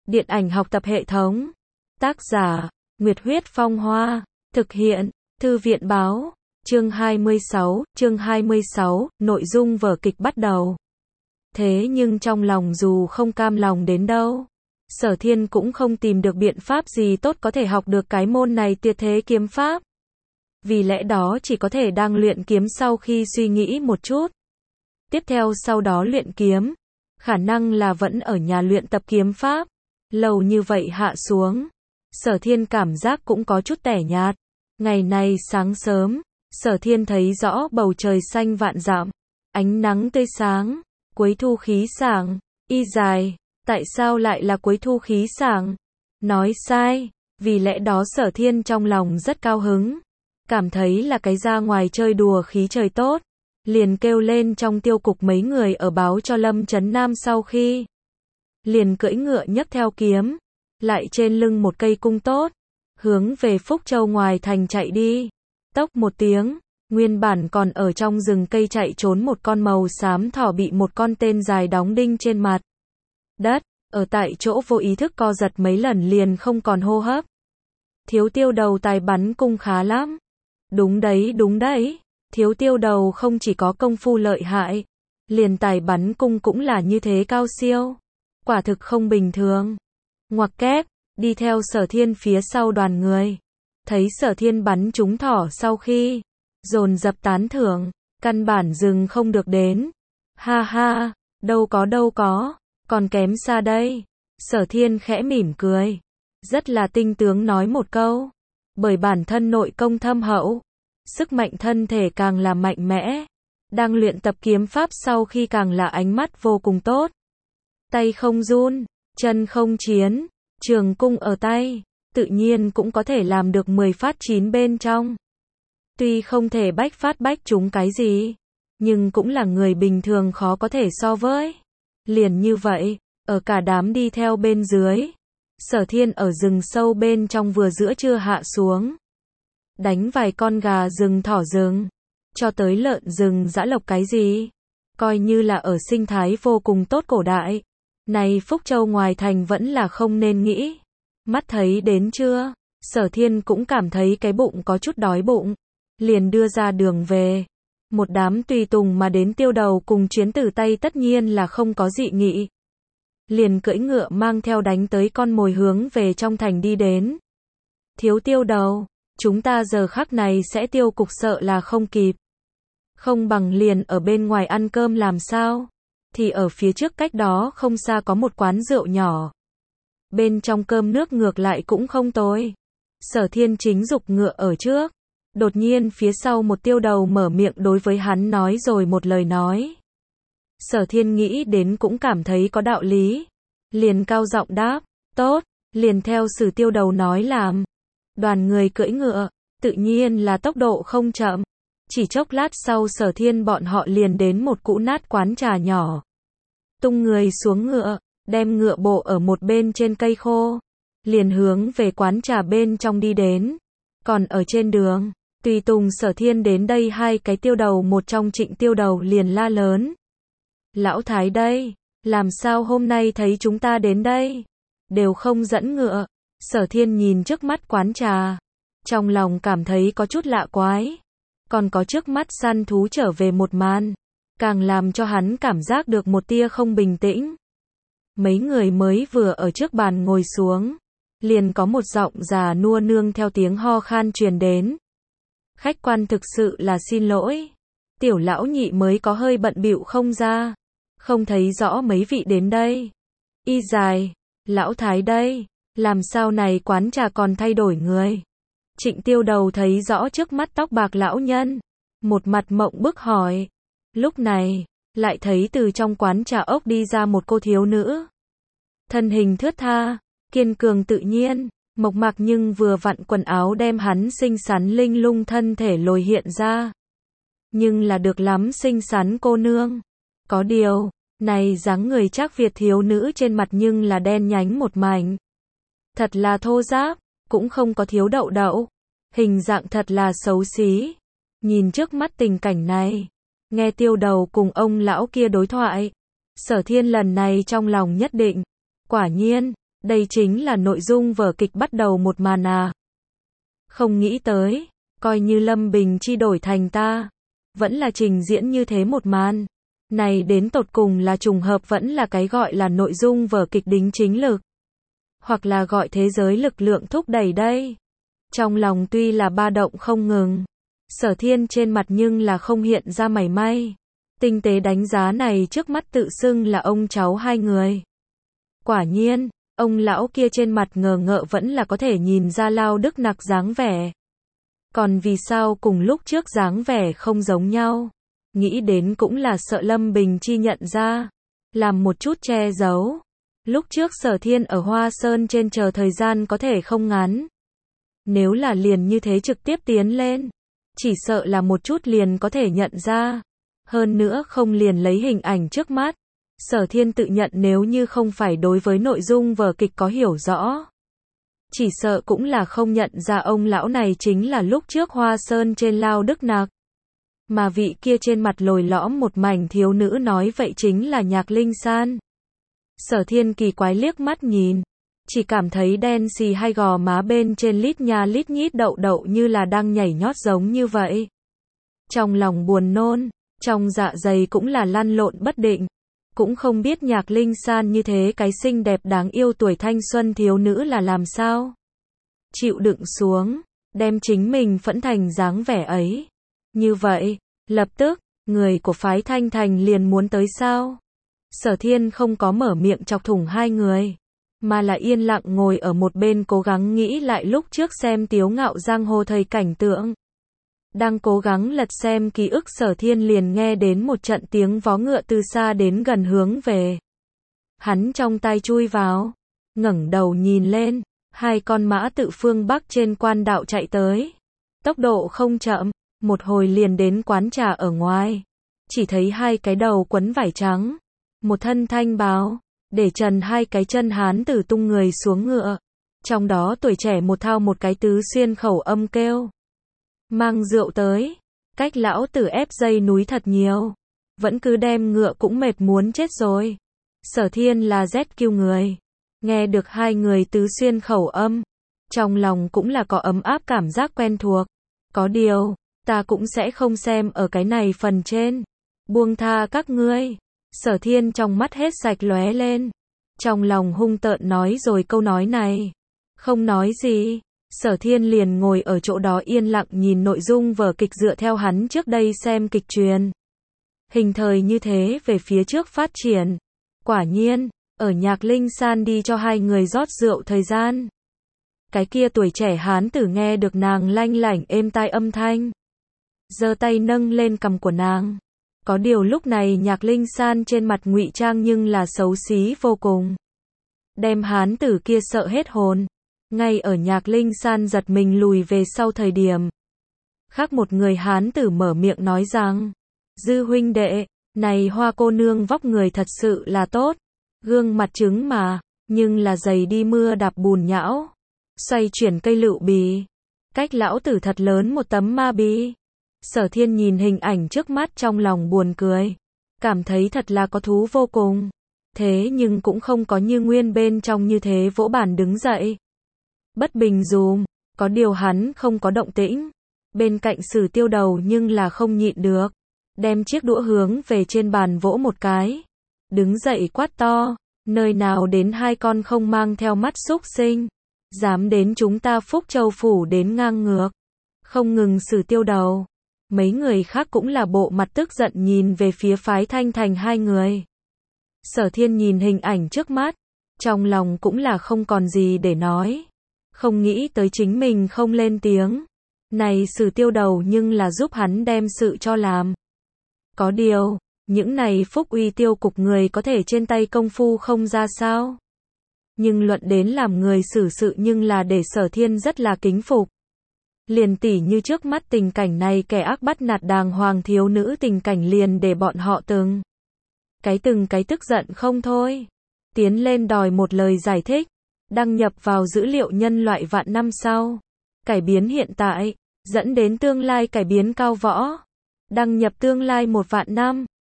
Điện ảnh học tập hệ thống. Tác giả, Nguyệt Huyết Phong Hoa. Thực hiện, Thư viện Báo. Chương 26, nội dung vở kịch bắt đầu. Thế nhưng trong lòng dù không cam lòng đến đâu, Sở Thiên cũng không tìm được biện pháp gì tốt có thể học được cái môn này tuyệt thế kiếm pháp. Vì lẽ đó chỉ có thể đang luyện kiếm sau khi suy nghĩ một chút. Tiếp theo sau đó luyện kiếm, khả năng là vẫn ở nhà luyện tập kiếm pháp. Lâu như vậy hạ xuống, Sở Thiên cảm giác cũng có chút tẻ nhạt. Ngày này sáng sớm, Sở Thiên thấy rõ bầu trời xanh vạn dặm, ánh nắng tươi sáng, cuối thu khí sảng. Y dài, tại sao lại là cuối thu khí sảng? Nói sai, vì lẽ đó Sở Thiên trong lòng rất cao hứng, cảm thấy là cái ra ngoài chơi đùa khí trời tốt, liền kêu lên trong tiêu cục mấy người ở báo cho Lâm Chấn Nam, sau khi liền cưỡi ngựa nhấc theo kiếm, lại trên lưng một cây cung tốt, hướng về Phúc Châu ngoài thành chạy đi. Tốc một tiếng, nguyên bản còn ở trong rừng cây chạy trốn một con màu xám thỏ bị một con tên dài đóng đinh trên mặt đất, ở tại chỗ vô ý thức co giật mấy lần liền không còn hô hấp. Thiếu Tiêu Đầu tài bắn cung khá lắm. Đúng đấy, Thiếu Tiêu Đầu không chỉ có công phu lợi hại, liền tài bắn cung cũng là như thế cao siêu. Quả thực không bình thường. Ngoặc kép, đi theo Sở Thiên phía sau đoàn người. Thấy Sở Thiên bắn trúng thỏ sau khi dồn dập tán thưởng, căn bản dừng không được đến. Ha ha, đâu có, còn kém xa đây. Sở Thiên khẽ mỉm cười, rất là tinh tướng nói một câu. Bởi bản thân nội công thâm hậu, sức mạnh thân thể càng là mạnh mẽ. Đang luyện tập kiếm pháp sau khi càng là ánh mắt vô cùng tốt. Tay không run, chân không chiến, trường cung ở tay, tự nhiên cũng có thể làm được 10 phát 9 bên trong. Tuy không thể bách phát bách trúng cái gì, nhưng cũng là người bình thường khó có thể so với. Liền như vậy, ở cả đám đi theo bên dưới, Sở Thiên ở rừng sâu bên trong vừa giữa trưa hạ xuống, đánh vài con gà rừng thỏ rừng, cho tới lợn rừng dã lộc cái gì, coi như là ở sinh thái vô cùng tốt cổ đại. Này Phúc Châu ngoài thành vẫn là không nên nghĩ. Mắt thấy đến trưa, Sở Thiên cũng cảm thấy cái bụng có chút đói bụng, liền đưa ra đường về. Một đám tùy tùng mà đến Tiêu Đầu cùng chuyến tử tay tất nhiên là không có dị nghị. Liền cưỡi ngựa mang theo đánh tới con mồi hướng về trong thành đi đến. Thiếu Tiêu Đầu, chúng ta giờ khắc này sẽ tiêu cục sợ là không kịp. Không bằng liền ở bên ngoài ăn cơm làm sao? Thì ở phía trước cách đó không xa có một quán rượu nhỏ. Bên trong cơm nước ngược lại cũng không tồi. Sở Thiên chính dục ngựa ở trước. Đột nhiên phía sau một Tiêu Đầu mở miệng đối với hắn nói rồi một lời nói. Sở Thiên nghĩ đến cũng cảm thấy có đạo lý. Liền cao giọng đáp, tốt, liền theo sự Tiêu Đầu nói làm. Đoàn người cưỡi ngựa, tự nhiên là tốc độ không chậm. Chỉ chốc lát sau Sở Thiên bọn họ liền đến một cũ nát quán trà nhỏ. Tung người xuống ngựa, đem ngựa bộ ở một bên trên cây khô. Liền hướng về quán trà bên trong đi đến. Còn ở trên đường, tùy tùng Sở Thiên đến đây hai cái Tiêu Đầu, một trong Trịnh Tiêu Đầu liền la lớn. Lão Thái đây, làm sao hôm nay thấy chúng ta đến đây? Đều không dẫn ngựa. Sở Thiên nhìn trước mắt quán trà. Trong lòng cảm thấy có chút lạ quái. Còn có trước mắt săn thú trở về một màn, càng làm cho hắn cảm giác được một tia không bình tĩnh. Mấy người mới vừa ở trước bàn ngồi xuống, liền có một giọng già nua nương theo tiếng ho khan truyền đến. Khách quan thực sự là xin lỗi. Tiểu lão nhị mới có hơi bận bịu không ra, không thấy rõ mấy vị đến đây. Y dài, lão thái đây, làm sao này quán trà còn thay đổi người? Trịnh Tiêu Đầu thấy rõ trước mắt tóc bạc lão nhân, một mặt mộng bức hỏi. Lúc này, lại thấy từ trong quán trà ốc đi ra một cô thiếu nữ. Thân hình thướt tha, kiên cường tự nhiên, mộc mạc nhưng vừa vặn quần áo đem hắn xinh xắn linh lung thân thể lồi hiện ra. Nhưng là được lắm xinh xắn cô nương. Có điều, này dáng người trác Việt thiếu nữ trên mặt nhưng là đen nhánh một mảnh. Thật là thô ráp. Cũng không có thiếu đậu đậu, hình dạng thật là xấu xí. Nhìn trước mắt tình cảnh này, nghe Tiêu Đầu cùng ông lão kia đối thoại, Sở Thiên lần này trong lòng nhất định, quả nhiên, Đây chính là nội dung vở kịch bắt đầu một màn à. Không nghĩ tới, coi như Lâm Bình Chi đổi thành ta, vẫn là trình diễn như thế một màn. Này đến tột cùng là trùng hợp vẫn là cái gọi là nội dung vở kịch đính chính lực. Hoặc là gọi thế giới lực lượng thúc đẩy đây. Trong lòng tuy là ba động không ngừng. Sở Thiên trên mặt nhưng là không hiện ra mảy may. Tinh tế đánh giá này trước mắt tự xưng là ông cháu hai người. Quả nhiên, ông lão kia trên mặt ngờ ngợ vẫn là có thể nhìn ra Lao Đức Nặc dáng vẻ. Còn vì sao cùng lúc trước dáng vẻ không giống nhau? Nghĩ đến cũng là sợ Lâm Bình Chi nhận ra. Làm một chút che giấu. Lúc trước Sở Thiên ở Hoa Sơn trên chờ thời gian có thể không ngắn. Nếu là liền như thế trực tiếp tiến lên, chỉ sợ là một chút liền có thể nhận ra. Hơn nữa không liền lấy hình ảnh trước mắt. Sở Thiên tự nhận nếu như không phải đối với nội dung vở kịch có hiểu rõ, chỉ sợ cũng là không nhận ra ông lão này chính là lúc trước Hoa Sơn trên Lao Đức Nặc. Mà vị kia trên mặt lồi lõm một mảnh thiếu nữ nói vậy chính là Nhạc Linh San. Sở Thiên kỳ quái liếc mắt nhìn, chỉ cảm thấy đen xì hai gò má bên trên lít nha lít nhít đậu đậu như là đang nhảy nhót giống như vậy. Trong lòng buồn nôn, trong dạ dày cũng là lăn lộn bất định. Cũng không biết Nhạc Linh San như thế cái xinh đẹp đáng yêu tuổi thanh xuân thiếu nữ là làm sao. Chịu đựng xuống, đem chính mình phẫn thành dáng vẻ ấy. Như vậy, lập tức, người của phái Thanh Thành liền muốn tới sao? Sở Thiên không có mở miệng chọc thủng hai người, mà là yên lặng ngồi ở một bên cố gắng nghĩ lại lúc trước xem Tiếu Ngạo Giang Hồ thời cảnh tượng. Đang cố gắng lật xem ký ức Sở Thiên liền nghe đến một trận tiếng vó ngựa từ xa đến gần hướng về. Hắn trong tay chui vào, ngẩng đầu nhìn lên, hai con mã tự phương Bắc trên quan đạo chạy tới. Tốc độ không chậm, một hồi liền đến quán trà ở ngoài. Chỉ thấy hai cái đầu quấn vải trắng, một thân thanh bào, để trần hai cái chân hán tử tung người xuống ngựa. Trong đó tuổi trẻ một thao một cái tứ xuyên khẩu âm kêu. Mang rượu tới, cách lão tử ép dây núi thật nhiều. Vẫn cứ đem ngựa cũng mệt muốn chết rồi. Sở Thiên là rét kêu người. Nghe được hai người tứ xuyên khẩu âm, trong lòng cũng là có ấm áp cảm giác quen thuộc. Có điều, ta cũng sẽ không xem ở cái này phần trên. Buông tha các ngươi. Sở Thiên trong mắt hết sạch lóe lên. Trong lòng hung tợn nói rồi câu nói này. Không nói gì. Sở Thiên liền ngồi ở chỗ đó yên lặng nhìn nội dung vở kịch dựa theo hắn trước đây xem kịch truyền. Hình thời như thế về phía trước phát triển. Quả nhiên, ở Nhạc Linh San đi cho hai người rót rượu thời gian. Cái kia tuổi trẻ hán tử nghe được nàng lanh lảnh êm tai âm thanh. Giơ tay nâng lên cằm của nàng. Có điều lúc này Nhạc Linh San trên mặt ngụy trang nhưng là xấu xí vô cùng. Đem hán tử kia sợ hết hồn. Ngay ở Nhạc Linh San giật mình lùi về sau thời điểm. Khác một người hán tử mở miệng nói rằng. Dư huynh đệ, này Hoa cô nương vóc người thật sự là tốt. Gương mặt trứng mà, nhưng là giày đi mưa đạp bùn nhão. Xoay chuyển cây lựu bì. Cách lão tử thật lớn một tấm ma bí. Sở Thiên nhìn hình ảnh trước mắt trong lòng buồn cười. Cảm thấy thật là có thú vô cùng. Thế nhưng cũng không có như nguyên bên trong như thế vỗ bàn đứng dậy. Bất bình dùm, có điều hắn không có động tĩnh. Bên cạnh Sử Tiêu Đầu nhưng là không nhịn được. Đem chiếc đũa hướng về trên bàn vỗ một cái. Đứng dậy quát to, nơi nào đến hai con không mang theo mắt xúc sinh. Dám đến chúng ta Phúc Châu Phủ đến ngang ngược. Không ngừng Sử Tiêu Đầu. Mấy người khác cũng là bộ mặt tức giận nhìn về phía phái Thanh Thành hai người. Sở Thiên nhìn hình ảnh trước mắt. Trong lòng cũng là không còn gì để nói. Không nghĩ tới chính mình không lên tiếng. Này Sử Tiêu Đầu nhưng là giúp hắn đem sự cho làm. Có điều, những này Phúc Uy Tiêu cục người có thể trên tay công phu không ra sao. Nhưng luận đến làm người xử sự nhưng là để Sở Thiên rất là kính phục. Liền tỉ như trước mắt tình cảnh này kẻ ác bắt nạt đàng hoàng thiếu nữ tình cảnh liền để bọn họ từng cái tức giận không thôi. Tiến lên đòi một lời giải thích. Đăng nhập vào dữ liệu nhân loại vạn năm sau. Cải biến hiện tại, dẫn đến tương lai cải biến cao võ. Đăng nhập tương lai 1 vạn năm.